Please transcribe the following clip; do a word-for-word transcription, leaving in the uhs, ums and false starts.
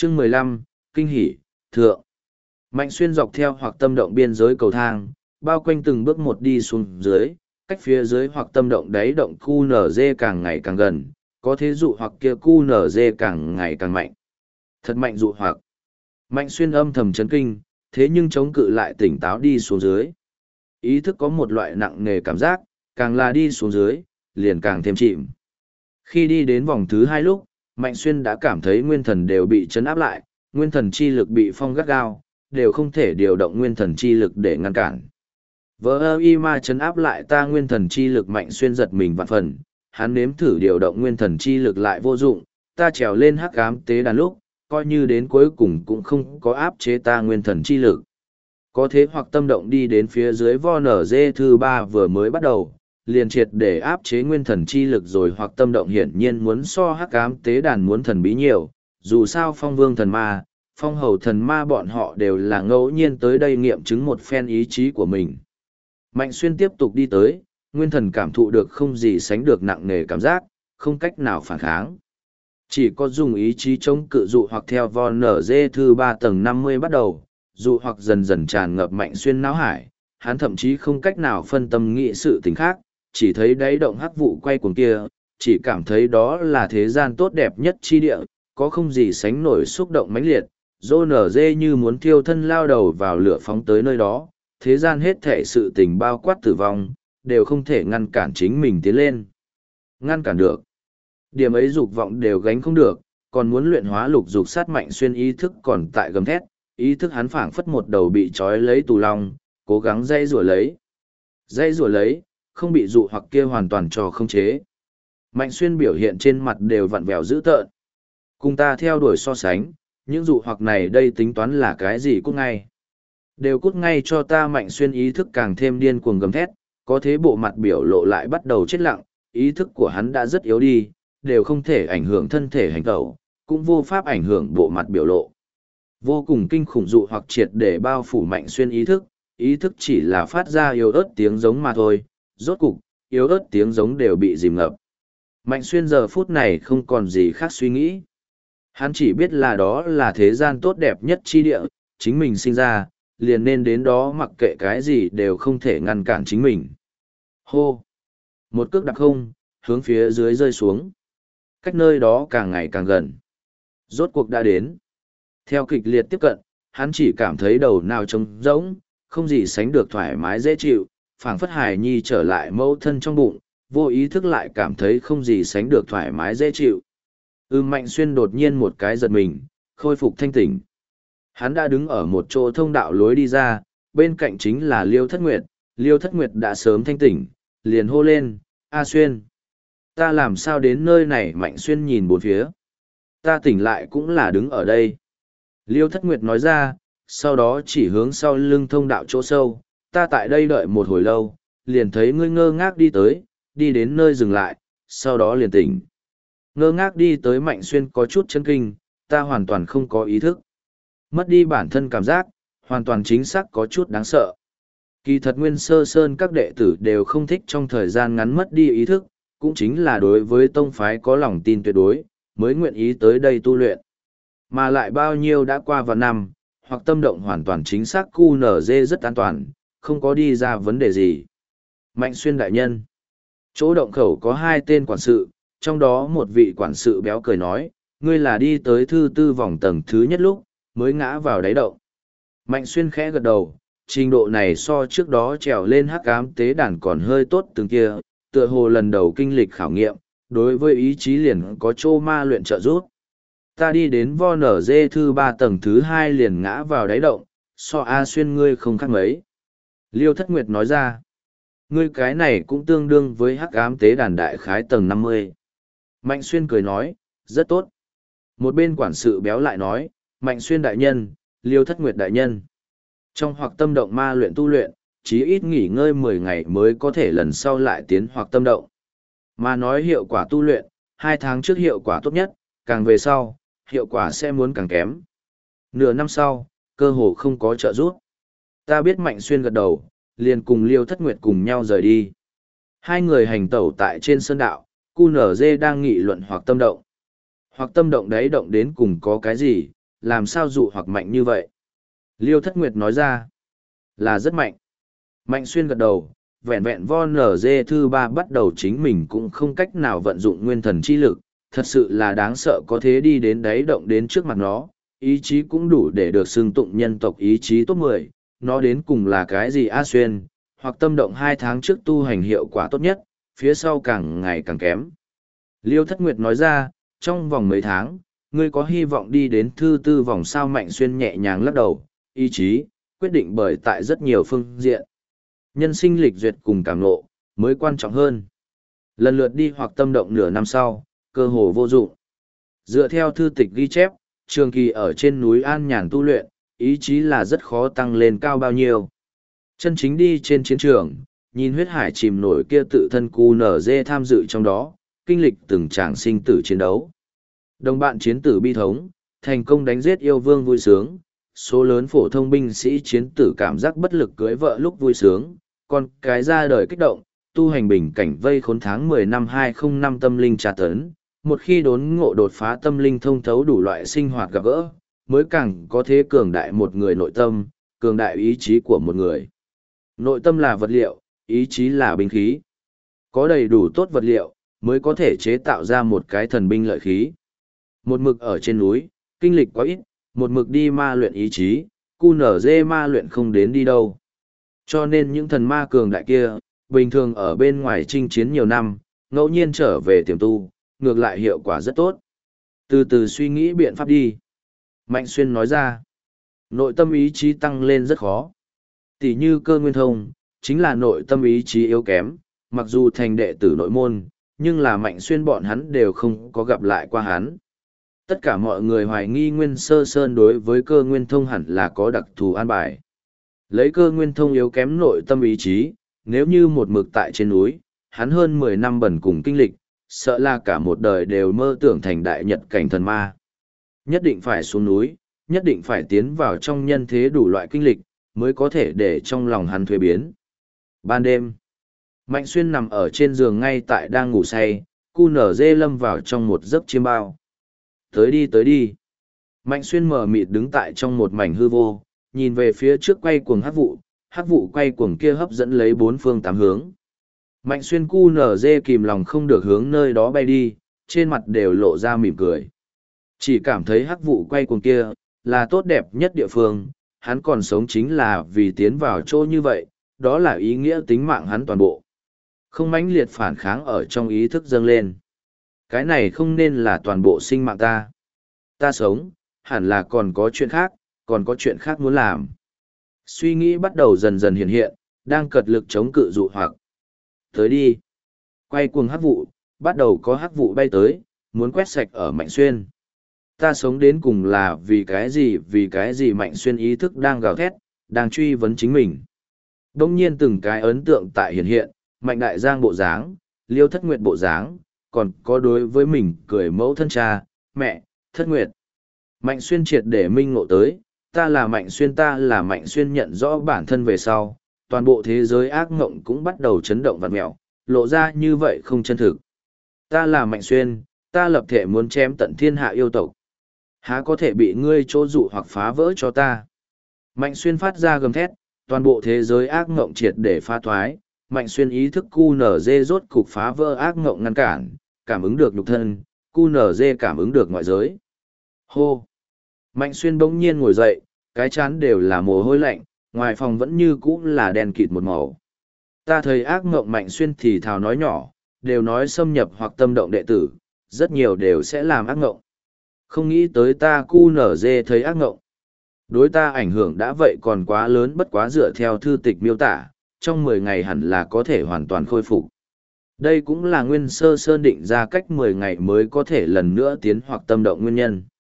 Chương mười lăm, Kinh hỉ, thượng. Mạnh Xuyên dọc theo hoặc tâm động biên giới cầu thang, bao quanh từng bước một đi xuống dưới, cách phía dưới hoặc tâm động đáy động cu nở dê càng ngày càng gần, có thế dụ hoặc kia cu nở dê càng ngày càng mạnh. Thật mạnh dụ hoặc. Mạnh Xuyên âm thầm chấn kinh, thế nhưng chống cự lại tỉnh táo đi xuống dưới. Ý thức có một loại nặng nề cảm giác, càng là đi xuống dưới, liền càng thêm chìm. Khi đi đến vòng thứ hai lúc, Mạnh Xuyên đã cảm thấy nguyên thần đều bị chấn áp lại, nguyên thần chi lực bị phong gắt gao, đều không thể điều động nguyên thần chi lực để ngăn cản. Vỡ ơ y ma chấn áp lại ta nguyên thần chi lực. Mạnh Xuyên giật mình vạn phần, hắn nếm thử điều động nguyên thần chi lực lại vô dụng, ta trèo lên hắc ám tế đàn lúc, coi như đến cuối cùng cũng không có áp chế ta nguyên thần chi lực. Có thế hoặc tâm động đi đến phía dưới vo nở dê thứ ba vừa mới bắt đầu, liền triệt để áp chế nguyên thần chi lực rồi. Hoặc tâm động hiển nhiên muốn so hắc ám tế đàn muốn thần bí nhiều, dù sao phong vương thần ma, phong hầu thần ma bọn họ đều là ngẫu nhiên tới đây nghiệm chứng một phen ý chí của mình. Mạnh Xuyên tiếp tục đi tới, nguyên thần cảm thụ được không gì sánh được nặng nề cảm giác, không cách nào phản kháng. Chỉ có dùng ý chí chống cự dụ hoặc theo von nở dê thư ba tầng năm mươi bắt đầu, dụ hoặc dần dần tràn ngập Mạnh Xuyên não hải, hắn thậm chí không cách nào phân tâm nghĩ sự tình khác, chỉ thấy đáy động hắc vụ quay cuồng kia, chỉ cảm thấy đó là thế gian tốt đẹp nhất chi địa, có không gì sánh nổi xúc động mãnh liệt, dô nở dê như muốn thiêu thân lao đầu vào lửa phóng tới nơi đó, thế gian hết thể sự tình bao quát tử vong, đều không thể ngăn cản chính mình tiến lên. Ngăn cản được. Điểm ấy dục vọng đều gánh không được, còn muốn luyện hóa lục dục sát Mạnh Xuyên ý thức còn tại gầm thét, ý thức hắn phảng phất một đầu bị trói lấy tù lòng, cố gắng dây rủa lấy. Dây rủa lấy, không bị dụ hoặc kia hoàn toàn trò không chế. Mạnh Xuyên biểu hiện trên mặt đều vặn vẹo dữ tợn. Cùng ta theo đuổi so sánh, những dụ hoặc này đây tính toán là cái gì cút ngay. Đều cút ngay cho ta. Mạnh Xuyên ý thức càng thêm điên cuồng gầm thét, có thế bộ mặt biểu lộ lại bắt đầu chết lặng, ý thức của hắn đã rất yếu đi, đều không thể ảnh hưởng thân thể hành tẩu, cũng vô pháp ảnh hưởng bộ mặt biểu lộ. Vô cùng kinh khủng dụ hoặc triệt để bao phủ Mạnh Xuyên ý thức, ý thức chỉ là phát ra yếu ớt tiếng giống mà thôi, rốt cục, yếu ớt tiếng giống đều bị dìm ngập. Mạnh Xuyên giờ phút này không còn gì khác suy nghĩ. Hắn chỉ biết là đó là thế gian tốt đẹp nhất chi địa, chính mình sinh ra, liền nên đến đó mặc kệ cái gì đều không thể ngăn cản chính mình. Hô! Một cước đạp không, hướng phía dưới rơi xuống. Cách nơi đó càng ngày càng gần. Rốt cuộc đã đến. Theo kịch liệt tiếp cận, hắn chỉ cảm thấy đầu nào trống rỗng, không gì sánh được thoải mái dễ chịu, phảng phất hài nhi trở lại mẫu thân trong bụng, vô ý thức lại cảm thấy không gì sánh được thoải mái dễ chịu. Ư Mạnh Xuyên đột nhiên một cái giật mình, khôi phục thanh tỉnh. Hắn đã đứng ở một chỗ thông đạo lối đi ra, bên cạnh chính là Liêu Thất Nguyệt. Liêu Thất Nguyệt đã sớm thanh tỉnh, liền hô lên, A Xuyên. Ta làm sao đến nơi này? Mạnh Xuyên nhìn bốn phía. Ta tỉnh lại cũng là đứng ở đây. Liêu Thất Nguyệt nói ra, sau đó chỉ hướng sau lưng thông đạo chỗ sâu. Ta tại đây đợi một hồi lâu, liền thấy ngươi ngơ ngác đi tới, đi đến nơi dừng lại, sau đó liền tỉnh. Ngơ ngác đi tới. Mạnh Xuyên có chút chấn kinh, ta hoàn toàn không có ý thức. Mất đi bản thân cảm giác, hoàn toàn chính xác có chút đáng sợ. Kỳ thật Nguyên Sơ Sơn các đệ tử đều không thích trong thời gian ngắn mất đi ý thức, cũng chính là đối với tông phái có lòng tin tuyệt đối, mới nguyện ý tới đây tu luyện. Mà lại bao nhiêu đã qua vài năm, hoặc tâm động hoàn toàn chính xác cu nở dê rất an toàn, không có đi ra vấn đề gì. Mạnh Xuyên đại nhân. Chỗ động khẩu có hai tên quản sự, trong đó một vị quản sự béo cười nói, ngươi là đi tới thứ tư vòng tầng thứ nhất lúc, mới ngã vào đáy động. Mạnh Xuyên khẽ gật đầu, trình độ này so trước đó trèo lên hắc ám tế đàn còn hơi tốt từng kia, tựa hồ lần đầu kinh lịch khảo nghiệm, đối với ý chí liền có chỗ ma luyện trợ giúp. Ta đi đến vo nở dê thư ba tầng thứ hai liền ngã vào đáy động, so A Xuyên ngươi không khác mấy. Liêu Thất Nguyệt nói ra, ngươi cái này cũng tương đương với hắc ám tế đàn đại khái tầng năm mươi. Mạnh Xuyên cười nói, rất tốt. Một bên quản sự béo lại nói, Mạnh Xuyên đại nhân, Liêu Thất Nguyệt đại nhân. Trong hoặc tâm động ma luyện tu luyện, chí ít nghỉ ngơi mười ngày mới có thể lần sau lại tiến hoặc tâm động. Mà nói hiệu quả tu luyện, hai tháng trước hiệu quả tốt nhất, càng về sau, hiệu quả sẽ muốn càng kém. Nửa năm sau, cơ hồ không có trợ giúp. Ta biết. Mạnh Xuyên gật đầu, liền cùng Liêu Thất Nguyệt cùng nhau rời đi. Hai người hành tẩu tại trên sơn đạo, cu nở dê đang nghị luận hoặc tâm động. Hoặc tâm động đấy động đến cùng có cái gì, làm sao dụ hoặc mạnh như vậy? Liêu Thất Nguyệt nói ra, là rất mạnh. Mạnh Xuyên gật đầu, vẹn vẹn vo nở dê thư ba bắt đầu chính mình cũng không cách nào vận dụng nguyên thần chi lực, thật sự là đáng sợ có thế đi đến đáy động đến trước mặt nó, ý chí cũng đủ để được xưng tụng nhân tộc ý chí top mười, nó đến cùng là cái gì A Xuyên, hoặc tâm động hai tháng trước tu hành hiệu quả tốt nhất, phía sau càng ngày càng kém. Liêu Thất Nguyệt nói ra, trong vòng mấy tháng, ngươi có hy vọng đi đến thư tư vòng sao? Mạnh Xuyên nhẹ nhàng lắc đầu, ý chí, quyết định bởi tại rất nhiều phương diện. Nhân sinh lịch duyệt cùng cảm ngộ, mới quan trọng hơn. Lần lượt đi hoặc tâm động nửa năm sau, cơ hồ vô dụng. Dựa theo thư tịch ghi chép, trường kỳ ở trên núi an nhàn tu luyện, ý chí là rất khó tăng lên cao bao nhiêu. Chân chính đi trên chiến trường, nhìn huyết hải chìm nổi kia tự thân cu nở dê tham dự trong đó, kinh lịch từng tràng sinh tử chiến đấu. Đồng bạn chiến tử bi thống, thành công đánh giết yêu vương vui sướng, số lớn phổ thông binh sĩ chiến tử cảm giác bất lực cưới vợ lúc vui sướng, còn cái ra đời kích động, tu hành bình cảnh vây khốn tháng mười năm hai không năm tâm linh tra tấn, một khi đốn ngộ đột phá tâm linh thông thấu đủ loại sinh hoạt gặp gỡ, mới càng có thế cường đại một người nội tâm, cường đại ý chí của một người. Nội tâm là vật liệu, ý chí là binh khí. Có đầy đủ tốt vật liệu, mới có thể chế tạo ra một cái thần binh lợi khí. Một mực ở trên núi, kinh lịch quá ít, một mực đi ma luyện ý chí, cu nở dê ma luyện không đến đi đâu. Cho nên những thần ma cường đại kia, bình thường ở bên ngoài chinh chiến nhiều năm, ngẫu nhiên trở về tiềm tu, ngược lại hiệu quả rất tốt. Từ từ suy nghĩ biện pháp đi. Mạnh Xuyên nói ra, nội tâm ý chí tăng lên rất khó. Tỷ như Cơ Nguyên Thông, chính là nội tâm ý chí yếu kém, mặc dù thành đệ tử nội môn, nhưng là Mạnh Xuyên bọn hắn đều không có gặp lại qua hắn. Tất cả mọi người hoài nghi Nguyên Sơ Sơn đối với Cơ Nguyên Thông hẳn là có đặc thù an bài. Lấy Cơ Nguyên Thông yếu kém nội tâm ý chí, nếu như một mực tại trên núi, hắn hơn mười năm bẩn cùng kinh lịch, sợ là cả một đời đều mơ tưởng thành đại nhật cảnh thần ma. Nhất định phải xuống núi, nhất định phải tiến vào trong nhân thế đủ loại kinh lịch, mới có thể để trong lòng hắn thuế biến. Ban đêm, Mạnh Xuyên nằm ở trên giường ngay tại đang ngủ say, cu nở dê lâm vào trong một giấc chiêm bao. Tới đi tới đi. Mạnh Xuyên mở mịt đứng tại trong một mảnh hư vô, nhìn về phía trước quay cuồng hắc vụ, hắc vụ quay cuồng kia hấp dẫn lấy bốn phương tám hướng. Mạnh Xuyên cu nở dê kìm lòng không được hướng nơi đó bay đi, trên mặt đều lộ ra mỉm cười. Chỉ cảm thấy hắc vụ quay cuồng kia, là tốt đẹp nhất địa phương, hắn còn sống chính là vì tiến vào chỗ như vậy, đó là ý nghĩa tính mạng hắn toàn bộ. Không mãnh liệt phản kháng ở trong ý thức dâng lên. Cái này không nên là toàn bộ sinh mạng ta. Ta sống, hẳn là còn có chuyện khác, còn có chuyện khác muốn làm. Suy nghĩ bắt đầu dần dần hiện hiện, đang cật lực chống cự dụ hoặc. Tới đi. Quay cuồng hắc vụ, bắt đầu có hắc vụ bay tới, muốn quét sạch ở Mạnh Xuyên. Ta sống đến cùng là vì cái gì, vì cái gì? Mạnh Xuyên ý thức đang gào thét, đang truy vấn chính mình. Đông nhiên từng cái ấn tượng tại hiện hiện, Mạnh Đại Giang bộ dáng, Liêu Thất Nguyệt bộ dáng, còn có đối với mình cười mẫu thân cha, mẹ, Thất Nguyệt. Mạnh Xuyên triệt để minh ngộ tới, ta là Mạnh Xuyên, ta là Mạnh Xuyên nhận rõ bản thân về sau, toàn bộ thế giới ác mộng cũng bắt đầu chấn động vặn mẹo, lộ ra như vậy không chân thực. Ta là Mạnh Xuyên, ta lập thể muốn chém tận thiên hạ yêu tộc. Há có thể bị ngươi chỗ dụ hoặc phá vỡ cho ta. Mạnh Xuyên phát ra gầm thét, toàn bộ thế giới ác mộng triệt để phá thoái, Mạnh Xuyên ý thức cu nở dê rốt cục phá vỡ ác mộng ngăn cản, cảm ứng được nhục thân, cu nở dê cảm ứng được ngoại giới. Hô! Mạnh Xuyên bỗng nhiên ngồi dậy, cái chán đều là mồ hôi lạnh, ngoài phòng vẫn như cũ là đèn kịt một màu. Ta thấy ác mộng Mạnh Xuyên thì thào nói nhỏ, đều nói xâm nhập hoặc tâm động đệ tử, rất nhiều đều sẽ làm ác mộng. Không nghĩ tới ta cu nở dê thấy ác mộng. Đối ta ảnh hưởng đã vậy còn quá lớn, bất quá dựa theo thư tịch miêu tả, trong mười ngày hẳn là có thể hoàn toàn khôi phục. Đây cũng là Nguyên Sơ Sơn định ra cách mười ngày mới có thể lần nữa tiến hoặc tâm động nguyên nhân.